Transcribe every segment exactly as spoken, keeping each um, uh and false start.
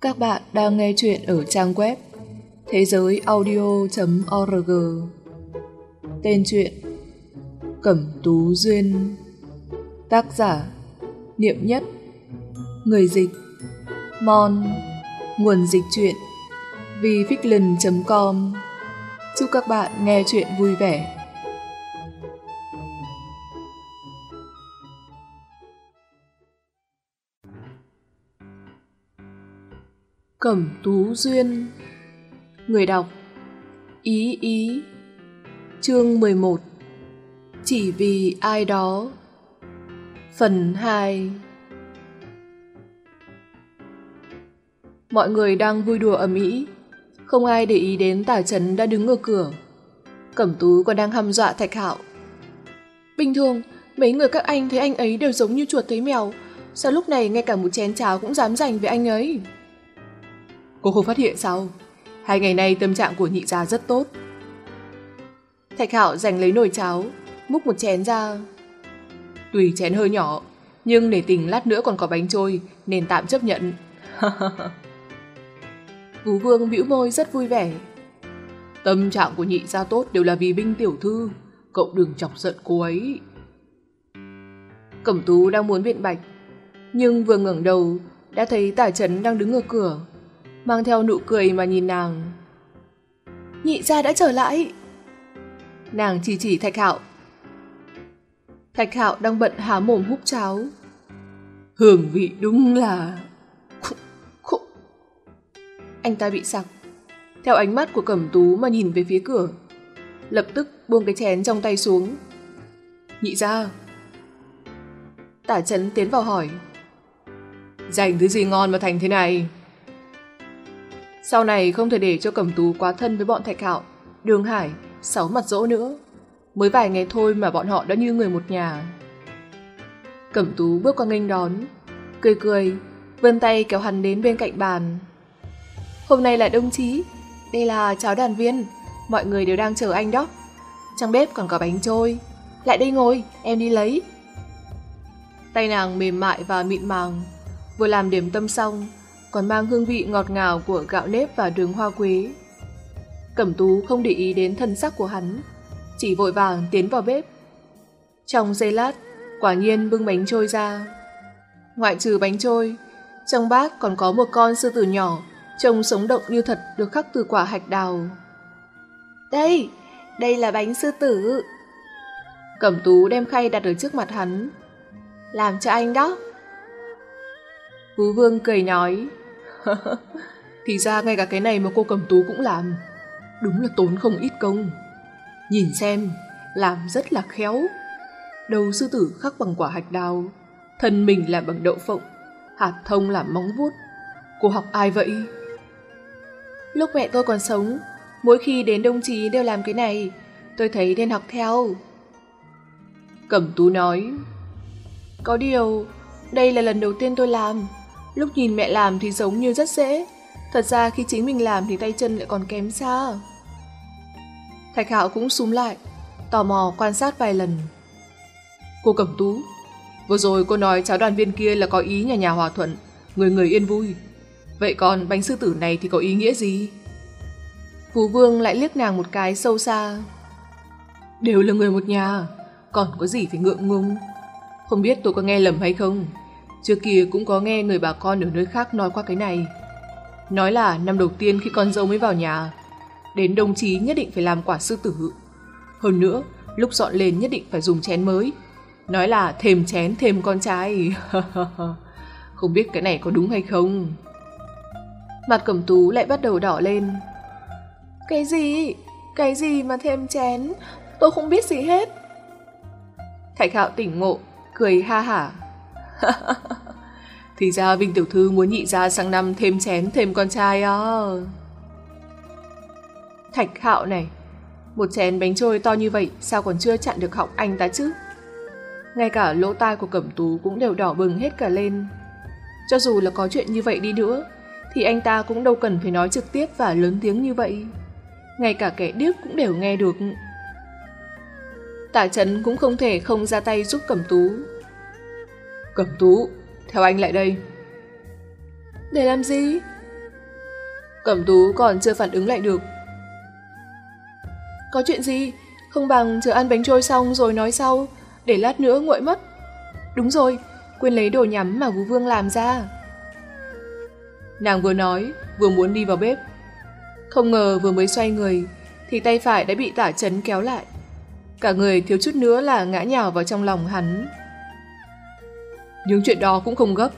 Các bạn đang nghe chuyện ở trang web thế giới audio chấm org. Tên truyện Cẩm Tú Duyên. Tác giả Niệm Nhất. Người dịch Mon. Nguồn dịch truyện vificland chấm com. Chúc các bạn nghe chuyện vui vẻ. Cẩm Tú Duyên. Người đọc Ý Ý. Chương mười một. Chỉ vì ai đó. Phần hai. Mọi người đang vui đùa ầm ĩ, không ai để ý đến Tả Chấn đã đứng ở cửa. Cẩm Tú còn đang hăm dọa Thạch Hạo. Bình thường mấy người các anh thấy anh ấy đều giống như chuột thấy mèo, sao lúc này ngay cả một chén cháo cũng dám giành với anh ấy? Cô không phát hiện sao? Hai ngày nay tâm trạng của nhị gia rất tốt. Thạch Hạo giành lấy nồi cháo, múc một chén ra. Tuy chén hơi nhỏ, nhưng để tình lát nữa còn có bánh trôi nên tạm chấp nhận. Vũ Vương bĩu môi rất vui vẻ. Tâm trạng của nhị gia tốt đều là vì Binh tiểu thư, cậu đừng chọc giận cô ấy. Cẩm Tú đang muốn biện bạch, nhưng vừa ngẩng đầu đã thấy Tả Chấn đang đứng ở cửa, mang theo nụ cười mà nhìn nàng. Nhị gia đã trở lại. Nàng chỉ chỉ Thạch Hạo. Thạch Hạo đang bận há mồm húp cháo. Hương vị đúng là... Anh ta bị sặc, theo ánh mắt của Cẩm Tú mà nhìn về phía cửa, lập tức buông cái chén trong tay xuống. Nhị gia. Tả Chấn tiến vào hỏi. Dành thứ gì ngon mà thành thế này? Sau này không thể để cho Cẩm Tú quá thân với bọn Thạch Hạo, Đường Hải, Sáu Mặt Dỗ nữa. Mới vài ngày thôi mà bọn họ đã như người một nhà. Cẩm Tú bước qua nghênh đón, cười cười, vươn tay kéo hắn đến bên cạnh bàn. Hôm nay là đồng chí, đây là cháo đoàn viên, mọi người đều đang chờ anh đó. Trong bếp còn có bánh trôi, lại đây ngồi, em đi lấy. Tay nàng mềm mại và mịn màng, vừa làm điểm tâm xong, còn mang hương vị ngọt ngào của gạo nếp và đường hoa quế. Cẩm Tú không để ý đến thân sắc của hắn, chỉ vội vàng tiến vào bếp. Trong giây lát, quả nhiên bưng bánh trôi ra. Ngoại trừ bánh trôi, trong bát còn có một con sư tử nhỏ, trông sống động như thật, được khắc từ quả hạch đào. Đây, đây là bánh sư tử. Cẩm Tú đem khay đặt ở trước mặt hắn. Làm cho anh đó. Phú Vương cười nói. Thì ra ngay cả cái này mà cô Cẩm Tú cũng làm. Đúng là tốn không ít công. Nhìn xem, làm rất là khéo. Đầu sư tử khắc bằng quả hạch đào, thân mình làm bằng đậu phộng, hạt thông làm móng vuốt. Cô học ai vậy? Lúc mẹ tôi còn sống, mỗi khi đến đồng chí đều làm cái này, tôi thấy nên học theo. Cẩm Tú nói. Có điều, đây là lần đầu tiên tôi làm. Lúc nhìn mẹ làm thì giống như rất dễ, thật ra khi chính mình làm thì tay chân lại còn kém xa. Thạch Hạo cũng súm lại, tò mò quan sát vài lần. Cô Cẩm Tú, vừa rồi cô nói cháo đoàn viên kia là có ý nhà nhà hòa thuận, người người yên vui. Vậy còn bánh sư tử này thì có ý nghĩa gì? Phú Vương lại liếc nàng một cái sâu xa. Đều là người một nhà, còn có gì phải ngượng ngùng. Không biết tôi có nghe lầm hay không, trước kia cũng có nghe người bà con ở nơi khác nói qua cái này. Nói là năm đầu tiên khi con dâu mới vào nhà, đến đồng chí nhất định phải làm quả sư tử. Hơn nữa, lúc dọn lên nhất định phải dùng chén mới. Nói là thêm chén thêm con trai. Không biết cái này có đúng hay không? Mặt Cẩm Tú lại bắt đầu đỏ lên. Cái gì? Cái gì mà thêm chén? Tôi không biết gì hết. Thạch Hạo tỉnh ngộ, cười ha hả. Thì ra Vinh tiểu thư muốn nhị gia sang năm thêm chén thêm con trai à? Thạch Hạo này, một chén bánh trôi to như vậy sao còn chưa chặn được họng anh ta chứ? Ngay cả lỗ tai của Cẩm Tú cũng đều đỏ bừng hết cả lên. Cho dù là có chuyện như vậy đi nữa, thì anh ta cũng đâu cần phải nói trực tiếp và lớn tiếng như vậy. Ngay cả kẻ điếc cũng đều nghe được. Tả Chấn cũng không thể không ra tay giúp Cẩm Tú. Cẩm Tú, theo anh lại đây. Để làm gì? Cẩm Tú còn chưa phản ứng lại được. Có chuyện gì? Không bằng chờ ăn bánh trôi xong rồi nói sau, để lát nữa nguội mất. Đúng rồi, quên lấy đồ nhắm mà Vú Vương làm ra. Nàng vừa nói, vừa muốn đi vào bếp. Không ngờ vừa mới xoay người, thì tay phải đã bị Tả Chấn kéo lại. Cả người thiếu chút nữa là ngã nhào vào trong lòng hắn. Nhưng chuyện đó cũng không gấp.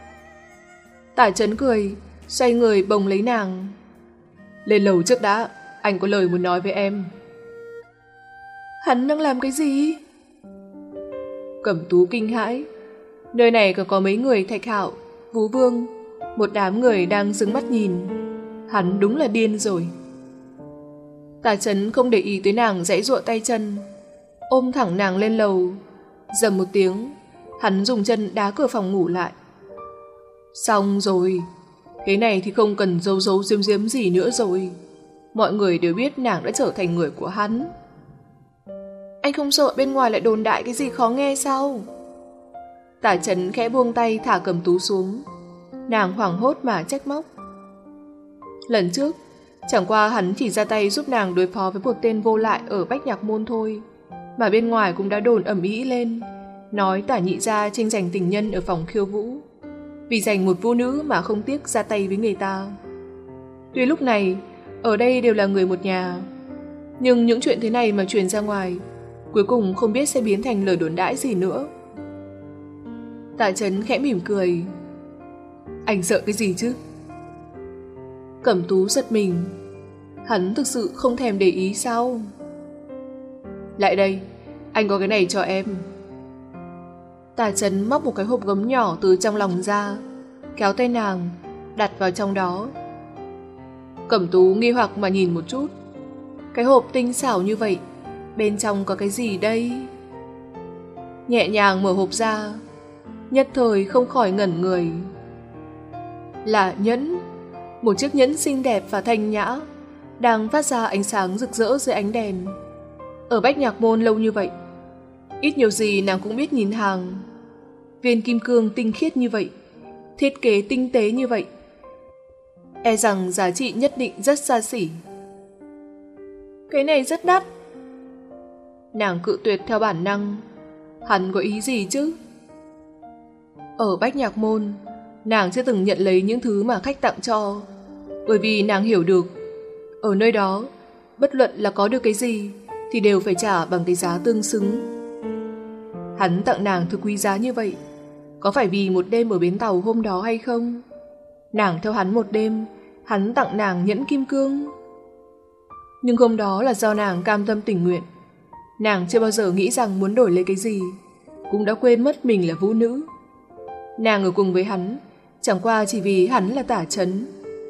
Tả Chấn cười, xoay người bồng lấy nàng. Lên lầu trước đã, anh có lời muốn nói với em. Hắn đang làm cái gì? Cẩm Tú kinh hãi. Nơi này còn có mấy người Thạch Hạo, Vú Vương, một đám người đang dứng mắt nhìn. Hắn đúng là điên rồi. Tả Chấn không để ý tới nàng giãy giụa tay chân, ôm thẳng nàng lên lầu. Dầm một tiếng, hắn dùng chân đá cửa phòng ngủ lại. Xong rồi, cái này thì không cần giấu giấu giếm giếm gì nữa rồi. Mọi người đều biết nàng đã trở thành người của hắn. Anh không sợ bên ngoài lại đồn đại cái gì khó nghe sao? Tả Chấn khẽ buông tay thả Cẩm Tú xuống. Nàng hoảng hốt mà trách móc. Lần trước, chẳng qua hắn chỉ ra tay giúp nàng đối phó với một tên vô lại ở Bách Nhạc Môn thôi, mà bên ngoài cũng đã đồn ầm ĩ lên, nói Tả nhị gia tranh giành tình nhân ở phòng khiêu vũ, vì giành một vũ nữ mà không tiếc ra tay với người ta. Tuy lúc này, ở đây đều là người một nhà, nhưng những chuyện thế này mà truyền ra ngoài, cuối cùng không biết sẽ biến thành lời đồn đãi gì nữa. Tả Chấn khẽ mỉm cười. Anh sợ cái gì chứ? Cẩm Tú giật mình. Hắn thực sự không thèm để ý sao? Lại đây, anh có cái này cho em. Tả Chấn móc một cái hộp gấm nhỏ từ trong lòng ra, kéo tay nàng, đặt vào trong đó. Cẩm Tú nghi hoặc mà nhìn một chút. Cái hộp tinh xảo như vậy, bên trong có cái gì đây? Nhẹ nhàng mở hộp ra, nhất thời không khỏi ngẩn người. Là nhẫn, một chiếc nhẫn xinh đẹp và thanh nhã, đang phát ra ánh sáng rực rỡ dưới ánh đèn. Ở Bách Nhạc Môn lâu như vậy, ít nhiều gì nàng cũng biết nhìn hàng. Viên kim cương tinh khiết như vậy, thiết kế tinh tế như vậy, e rằng giá trị nhất định rất xa xỉ. Cái này rất đắt. Nàng cự tuyệt theo bản năng. Hắn có ý gì chứ? Ở Bách Nhạc Môn, nàng chưa từng nhận lấy những thứ mà khách tặng cho, bởi vì nàng hiểu được, ở nơi đó, bất luận là có được cái gì thì đều phải trả bằng cái giá tương xứng. Hắn tặng nàng thứ quý giá như vậy, có phải vì một đêm ở bến tàu hôm đó hay không? Nàng theo hắn một đêm, hắn tặng nàng nhẫn kim cương. Nhưng hôm đó là do nàng cam tâm tình nguyện. Nàng chưa bao giờ nghĩ rằng muốn đổi lấy cái gì, cũng đã quên mất mình là vũ nữ. Nàng ở cùng với hắn chẳng qua chỉ vì hắn là Tả Chấn.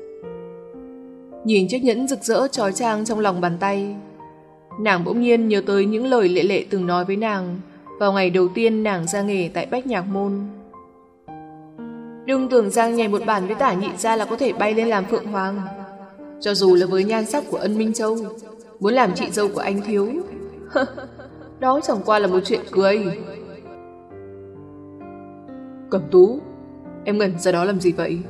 Nhìn chiếc nhẫn rực rỡ chói chang trong lòng bàn tay, nàng bỗng nhiên nhớ tới những lời Lệ Lệ từng nói với nàng vào ngày đầu tiên nàng ra nghề tại Bách Nhạc Môn. Đừng tưởng rằng nhảy một bản với Tả nhị gia là có thể bay lên làm Phượng Hoàng. Cho dù là với nhan sắc của Ân Minh Châu, muốn làm chị dâu của anh thiếu, đó chẳng qua là một chuyện cười. Cẩm Tú, em ngẩn ra đó làm gì vậy?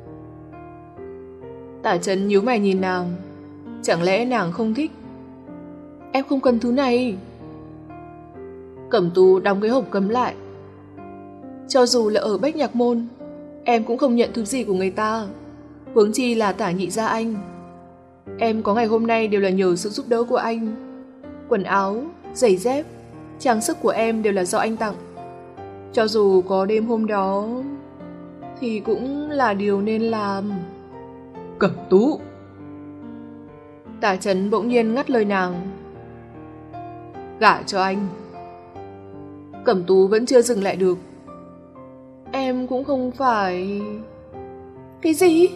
Tả Chấn nhíu mày nhìn nàng. Chẳng lẽ nàng không thích? Em không cần thứ này. Cẩm Tú đóng cái hộp cấm lại. Cho dù là ở Bách Nhạc Môn, em cũng không nhận thứ gì của người ta, huống chi là Tả nhị gia anh. Em có ngày hôm nay đều là nhờ sự giúp đỡ của anh. Quần áo, giày dép, trang sức của em đều là do anh tặng. Cho dù có đêm hôm đó thì cũng là điều nên làm. Cẩm Tú! Tả Chấn bỗng nhiên ngắt lời nàng. Gả cho anh. Cẩm Tú vẫn chưa dừng lại được. Em cũng không phải... Cái gì?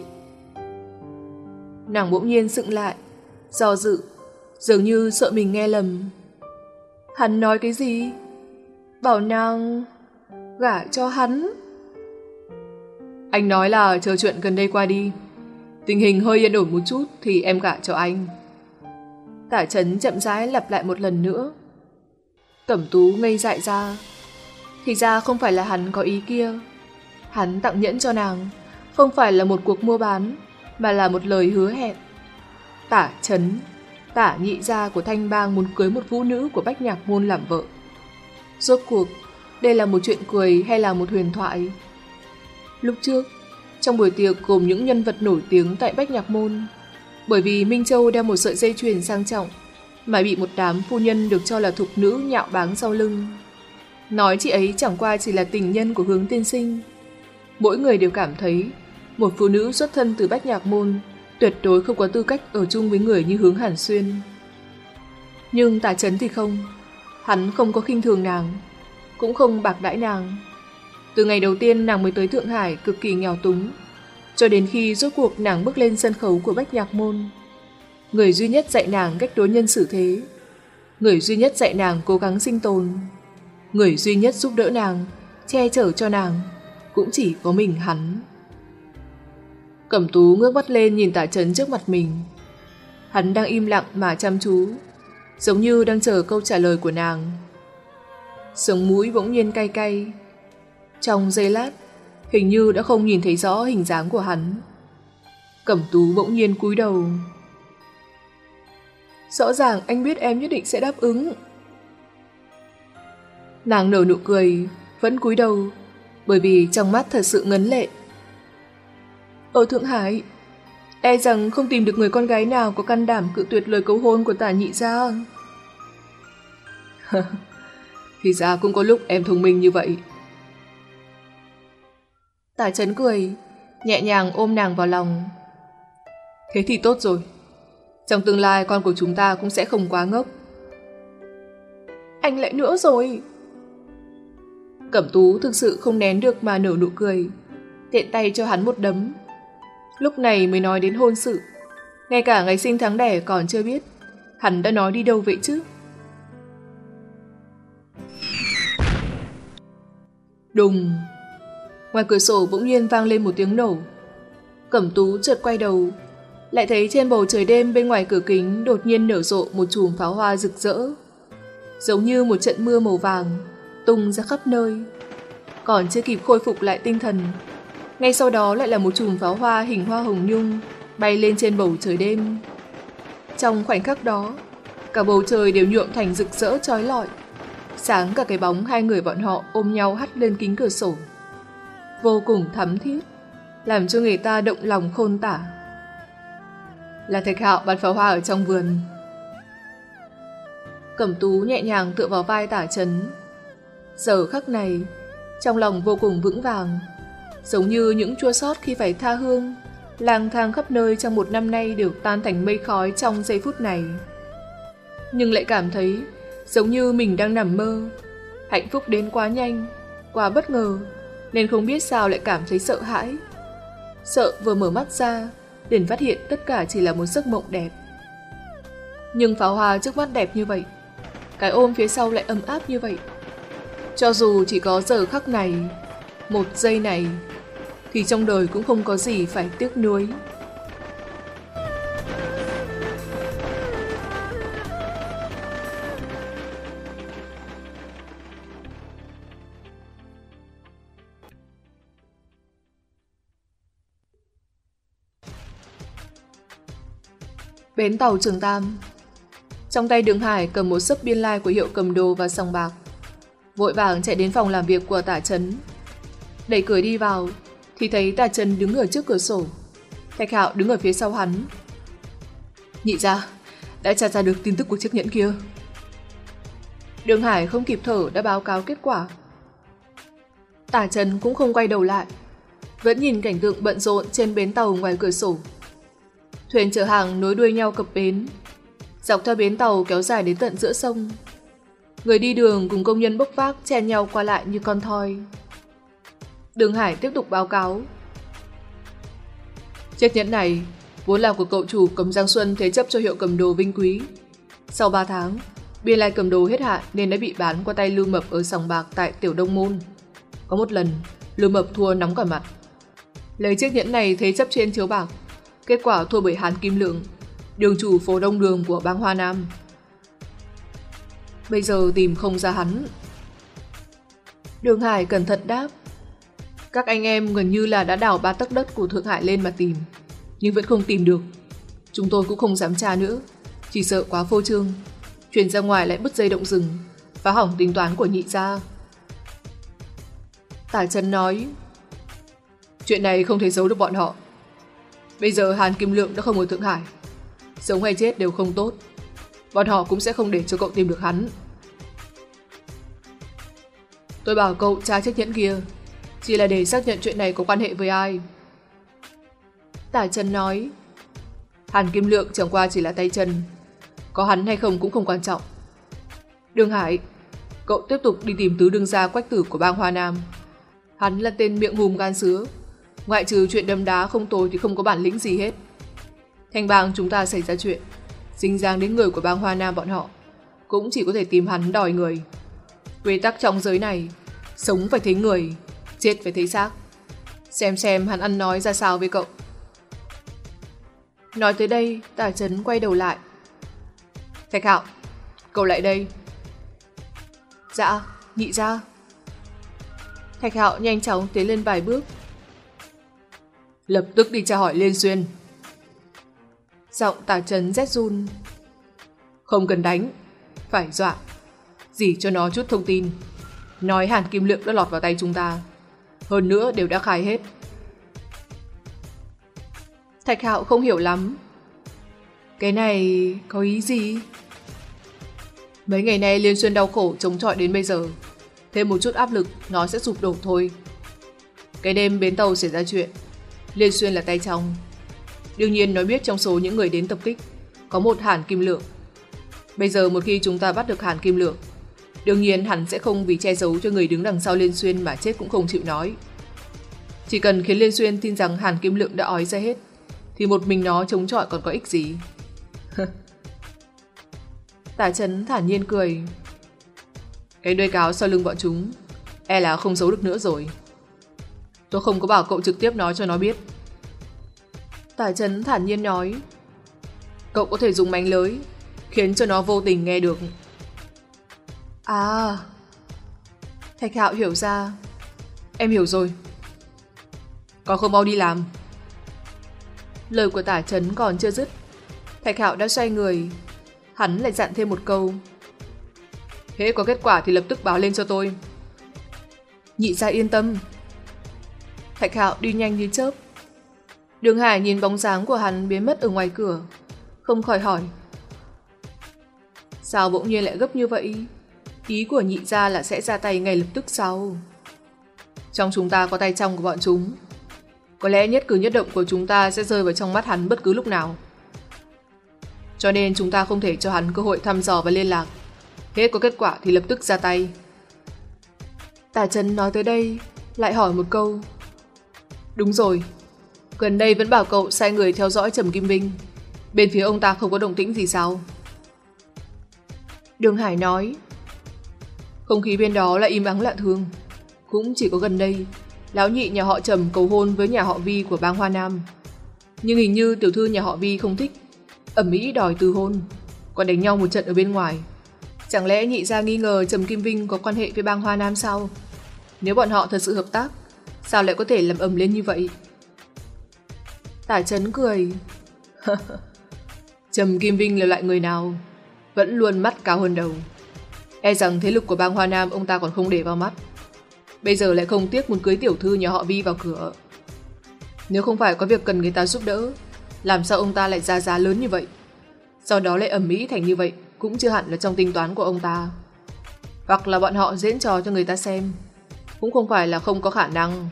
Nàng bỗng nhiên sững lại, do dự, dường như sợ mình nghe lầm. Hắn nói cái gì? Bảo nàng gả cho hắn. Anh nói là chờ chuyện gần đây qua đi, tình hình hơi yên ổn một chút thì em gả cho anh. Tả Chấn chậm rãi lặp lại một lần nữa. Cẩm Tú ngây dại ra. Thì ra không phải là hắn có ý kia. Hắn tặng nhẫn cho nàng không phải là một cuộc mua bán, mà là một lời hứa hẹn. Tả Chấn, Tả nhị gia của Thanh Bang muốn cưới một vũ nữ của Bách Nhạc Môn làm vợ. Rốt cuộc, đây là một chuyện cười hay là một huyền thoại? Lúc trước, trong buổi tiệc gồm những nhân vật nổi tiếng tại Bách Nhạc Môn, bởi vì Minh Châu đeo một sợi dây chuyền sang trọng mà bị một đám phu nhân được cho là thục nữ nhạo báng sau lưng. Nói chị ấy chẳng qua chỉ là tình nhân của Hướng tiên sinh. Mỗi người đều cảm thấy một phụ nữ xuất thân từ Bách Nhạc Môn tuyệt đối không có tư cách ở chung với người như Hướng Hàn Xuyên. Nhưng Tả Chấn thì không. Hắn không có khinh thường nàng, cũng không bạc đãi nàng. Từ ngày đầu tiên nàng mới tới Thượng Hải cực kỳ nghèo túng, cho đến khi rốt cuộc nàng bước lên sân khấu của Bách Nhạc Môn. Người duy nhất dạy nàng cách đối nhân xử thế, người duy nhất dạy nàng cố gắng sinh tồn, người duy nhất giúp đỡ nàng, che chở cho nàng, cũng chỉ có mình hắn. Cẩm Tú ngước mắt lên nhìn Tả Chấn trước mặt mình. Hắn đang im lặng mà chăm chú, giống như đang chờ câu trả lời của nàng. Sống mũi bỗng nhiên cay cay. Trong giây lát, hình như đã không nhìn thấy rõ hình dáng của hắn. Cẩm Tú bỗng nhiên cúi đầu. Rõ ràng anh biết em nhất định sẽ đáp ứng. Nàng nở nụ cười, vẫn cúi đầu, bởi vì trong mắt thật sự ngấn lệ. Ở Thượng Hải, e rằng không tìm được người con gái nào có can đảm cự tuyệt lời cầu hôn của Tả nhị gia. Thì ra cũng có lúc em thông minh như vậy. Tả Chấn cười, nhẹ nhàng ôm nàng vào lòng. Thế thì tốt rồi. Trong tương lai con của chúng ta cũng sẽ không quá ngốc. Anh lại nữa rồi. Cẩm Tú thực sự không nén được mà nở nụ cười, tiện tay cho hắn một đấm. Lúc này mới nói đến hôn sự, ngay cả ngày sinh tháng đẻ còn chưa biết, hắn đã nói đi đâu vậy chứ? Đùng! Ngoài cửa sổ bỗng nhiên vang lên một tiếng nổ. Cẩm Tú chợt quay đầu, lại thấy trên bầu trời đêm bên ngoài cửa kính đột nhiên nở rộ một chùm pháo hoa rực rỡ, giống như một trận mưa màu vàng tung ra khắp nơi. Còn chưa kịp khôi phục lại tinh thần, ngay sau đó lại là một chùm pháo hoa hình hoa hồng nhung bay lên trên bầu trời đêm. Trong khoảnh khắc đó, cả bầu trời đều nhuộm thành rực rỡ chói lọi, sáng cả cái bóng hai người bọn họ ôm nhau hắt lên kính cửa sổ, vô cùng thắm thiết, làm cho người ta động lòng khôn tả. Là Thạch Hạo bắn pháo hoa ở trong vườn. Cẩm Tú nhẹ nhàng tựa vào vai Tả Chấn. Giờ khắc này, trong lòng vô cùng vững vàng, giống như những chua xót khi phải tha hương, lang thang khắp nơi trong một năm nay đều tan thành mây khói trong giây phút này. Nhưng lại cảm thấy giống như mình đang nằm mơ, hạnh phúc đến quá nhanh, quá bất ngờ, nên không biết sao lại cảm thấy sợ hãi. Sợ vừa mở mắt ra, liền phát hiện tất cả chỉ là một giấc mộng đẹp. Nhưng pháo hoa trước mắt đẹp như vậy, cái ôm phía sau lại ấm áp như vậy. Cho dù chỉ có giờ khắc này, một giây này, thì trong đời cũng không có gì phải tiếc nuối. Bến tàu Trường Tam. Trong tay Đường Hải cầm một xấp biên lai của hiệu cầm đồ và sòng bạc, vội vàng chạy đến phòng làm việc của Tả Chấn. Đẩy cửa đi vào thì thấy Tả Chấn đứng ở trước cửa sổ, Thạch Hạo đứng ở phía sau hắn. Nhị gia, đã tra ra được tin tức của chiếc nhẫn kia. Đường Hải không kịp thở đã báo cáo kết quả. Tả Chấn cũng không quay đầu lại, vẫn nhìn cảnh tượng bận rộn trên bến tàu ngoài cửa sổ. Thuyền chở hàng nối đuôi nhau cập bến, dọc theo bến tàu kéo dài đến tận giữa sông. Người đi đường cùng công nhân bốc vác chen nhau qua lại như con thoi. Đường Hải tiếp tục báo cáo. Chiếc nhẫn này vốn là của cậu chủ Cẩm Giang Xuân thế chấp cho hiệu cầm đồ Vinh Quý. Sau ba tháng, biên lai cầm đồ hết hạn nên đã bị bán qua tay Lưu Mập ở sòng bạc tại Tiểu Đông Môn. Có một lần, Lưu Mập thua nóng cả mặt, lấy chiếc nhẫn này thế chấp trên chiếu bạc. Kết quả thua bởi Hàn Kim Lượng, đường chủ phố Đông Đường của bang Hoa Nam. Bây giờ tìm không ra hắn. Đường Hải cẩn thận đáp. Các anh em gần như là đã đào ba tấc đất của Thượng Hải lên mà tìm, nhưng vẫn không tìm được. Chúng tôi cũng không dám tra nữa, chỉ sợ quá phô trương, truyền ra ngoài lại bứt dây động rừng, phá hỏng tính toán của Nhị gia. Tả Trấn nói, chuyện này không thể giấu được bọn họ. Bây giờ Hàn Kim Lượng đã không ở Thượng Hải, sống hay chết đều không tốt. Bọn họ cũng sẽ không để cho cậu tìm được hắn. Tôi bảo cậu tra chiếc nhẫn kia chỉ là để xác nhận chuyện này có quan hệ với ai. Tả Trấn nói, Hàn Kim Lượng chẳng qua chỉ là tay chân, có hắn hay không cũng không quan trọng. Đường Hải, cậu tiếp tục đi tìm tứ đương gia Quách Tử của bang Hoa Nam. Hắn là tên miệng hùm gan sứa, ngoại trừ chuyện đâm đá không tồi thì không có bản lĩnh gì hết. Thành bang chúng ta xảy ra chuyện, dính dáng đến người của bang Hoa Nam bọn họ, cũng chỉ có thể tìm hắn đòi người. Quy tắc trong giới này, sống phải thấy người, chết phải thấy xác. Xem xem hắn ăn nói ra sao với cậu. Nói tới đây, Tả Trấn quay đầu lại. Thạch Hạo, cậu lại đây. Dạ, Nhị gia. Thạch Hạo nhanh chóng tiến lên vài bước. Lập tức đi tra hỏi Liên Xuyên. Giọng Tả Trấn rét run. Không cần đánh, phải dọa. Dỉ cho nó chút thông tin. Nói Hàn Kim Lượng đã lọt vào tay chúng ta. Hơn nữa đều đã khai hết. Thạch Hạo không hiểu lắm. Cái này có ý gì? Mấy ngày nay Liên Xuyên đau khổ chống chọi đến bây giờ. Thêm một chút áp lực nó sẽ sụp đổ thôi. Cái đêm bến tàu xảy ra chuyện, Liên Xuyên là tay trong. Đương nhiên nó biết trong số những người đến tập kích có một Hàn Kim Lượng. Bây giờ một khi chúng ta bắt được Hàn Kim Lượng, đương nhiên hắn sẽ không vì che giấu cho người đứng đằng sau Liên Xuyên mà chết cũng không chịu nói. Chỉ cần khiến Liên Xuyên tin rằng Hàn Kim Lượng đã ói ra hết, thì một mình nó chống chọi còn có ích gì. Tả Trấn thản nhiên cười. Cái đuôi cáo sau lưng bọn chúng e là không giấu được nữa rồi. Tôi không có bảo cậu trực tiếp nói cho nó biết. Tả Trấn thản nhiên nói, cậu có thể dùng mánh lưới khiến cho nó vô tình nghe được. À, Thạch Hạo hiểu ra. Em hiểu rồi. Còn không mau đi làm. Lời của Tả Trấn còn chưa dứt, Thạch Hạo đã xoay người. Hắn lại dặn thêm một câu. Hễ có kết quả thì lập tức báo lên cho tôi. Nhị gia yên tâm. Thạch Hạo đi nhanh như chớp. Đường Hải nhìn bóng dáng của hắn biến mất ở ngoài cửa, không khỏi hỏi, sao bỗng nhiên lại gấp như vậy? Ý của Nhị gia là sẽ ra tay ngay lập tức sao? Trong chúng ta có tay trong của bọn chúng, có lẽ nhất cử nhất động của chúng ta sẽ rơi vào trong mắt hắn bất cứ lúc nào. Cho nên chúng ta không thể cho hắn cơ hội thăm dò và liên lạc. Hết có kết quả thì lập tức ra tay. Tả Trấn nói tới đây lại hỏi một câu. Đúng rồi, gần đây vẫn bảo cậu sai người theo dõi Trầm Kim Vinh. Bên phía ông ta không có động tĩnh gì sao? Đường Hải nói, không khí bên đó là im ắng lạ thường. Cũng chỉ có gần đây lão nhị nhà họ Trầm cầu hôn với nhà họ Vi của bang Hoa Nam. Nhưng hình như tiểu thư nhà họ Vi không thích, ầm ĩ đòi từ hôn, còn đánh nhau một trận ở bên ngoài. Chẳng lẽ Nhị gia nghi ngờ Trầm Kim Vinh có quan hệ với bang Hoa Nam sao? Nếu bọn họ thật sự hợp tác, sao lại có thể làm ầm lên như vậy? Tả Trấn cười. Trầm Kim Vinh là loại người nào? Vẫn luôn mắt cao hơn đầu. E rằng thế lực của bang Hoa Nam ông ta còn không để vào mắt. Bây giờ lại không tiếc muốn cưới tiểu thư nhà họ Vi vào cửa. Nếu không phải có việc cần người ta giúp đỡ, làm sao ông ta lại ra giá lớn như vậy? Sau đó lại ầm ĩ thành như vậy cũng chưa hẳn là trong tính toán của ông ta. Hoặc là bọn họ diễn trò cho người ta xem, cũng không phải là không có khả năng.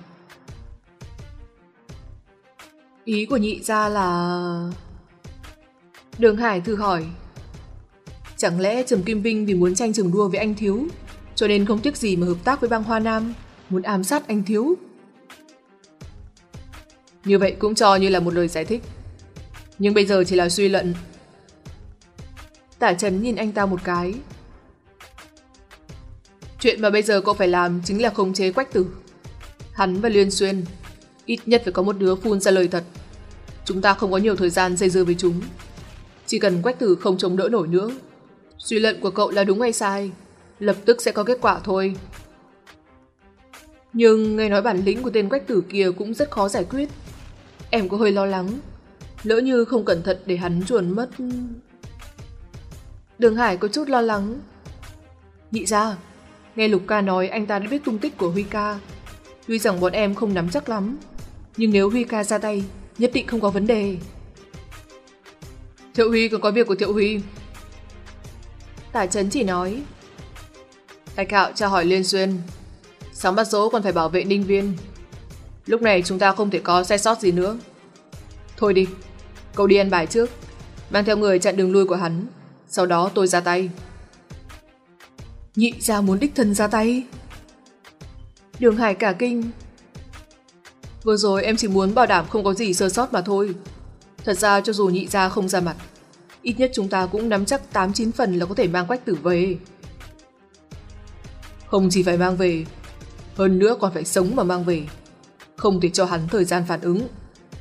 Ý của Nhị gia là... Đường Hải thử hỏi, chẳng lẽ Trầm Kim Vinh vì muốn tranh trường đua với anh Thiếu, cho nên không tiếc gì mà hợp tác với bang Hoa Nam, muốn ám sát anh Thiếu? Như vậy cũng cho như là một lời giải thích, nhưng bây giờ chỉ là suy luận. Tả Trấn nhìn anh ta một cái. Chuyện mà bây giờ cậu phải làm chính là khống chế Quách Tử. Hắn và Liên Xuyên ít nhất phải có một đứa phun ra lời thật. Chúng ta không có nhiều thời gian dây dưa với chúng. Chỉ cần Quách Tử không chống đỡ nổi nữa, suy luận của cậu là đúng hay sai, lập tức sẽ có kết quả thôi. Nhưng nghe nói bản lĩnh của tên Quách Tử kia cũng rất khó giải quyết. Em có hơi lo lắng, Lỡ như không cẩn thận để hắn chuồn mất. Đường Hải có chút lo lắng. Nhị gia, nghe Lục ca nói anh ta đã biết tung tích của Huy ca. Tuy rằng bọn em không nắm chắc lắm, nhưng nếu Huy ca ra tay, nhất định không có vấn đề. Thiệu Huy còn có việc của Thiệu Huy. Tả Chấn chỉ nói. Thạch Hạo tra hỏi Liên Xuyên, Sáng Bắt Dỗ còn phải bảo vệ Ninh Viên. Lúc này chúng ta không thể có sai sót gì nữa. Thôi đi, cậu đi ăn bài trước, mang theo người chặn đường lui của hắn, sau đó tôi ra tay. Nhị gia muốn đích thân ra tay? Đường Hải cả kinh. Vừa rồi em chỉ muốn bảo đảm không có gì sơ sót mà thôi. Thật ra cho dù nhị gia không ra mặt, ít nhất chúng ta cũng nắm chắc tám chín phần là có thể mang Quách Tử về. Không chỉ phải mang về, hơn nữa còn phải sống mà mang về, không thể cho hắn thời gian phản ứng.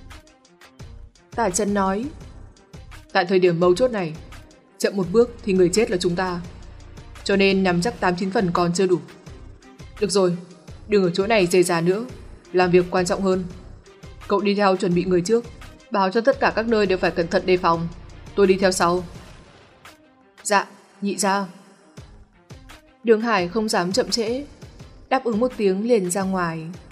Tả Chấn nói. Tại thời điểm mấu chốt này, chậm một bước thì người chết là chúng ta, cho nên nắm chắc tám chín phần còn chưa đủ. Được rồi, đừng ở chỗ này dề dà nữa, làm việc quan trọng hơn. Cậu đi theo chuẩn bị người trước, báo cho tất cả các nơi đều phải cẩn thận đề phòng. Tôi đi theo sau. Dạ, nhị gia. Đường Hải không dám chậm trễ, đáp ứng một tiếng liền ra ngoài.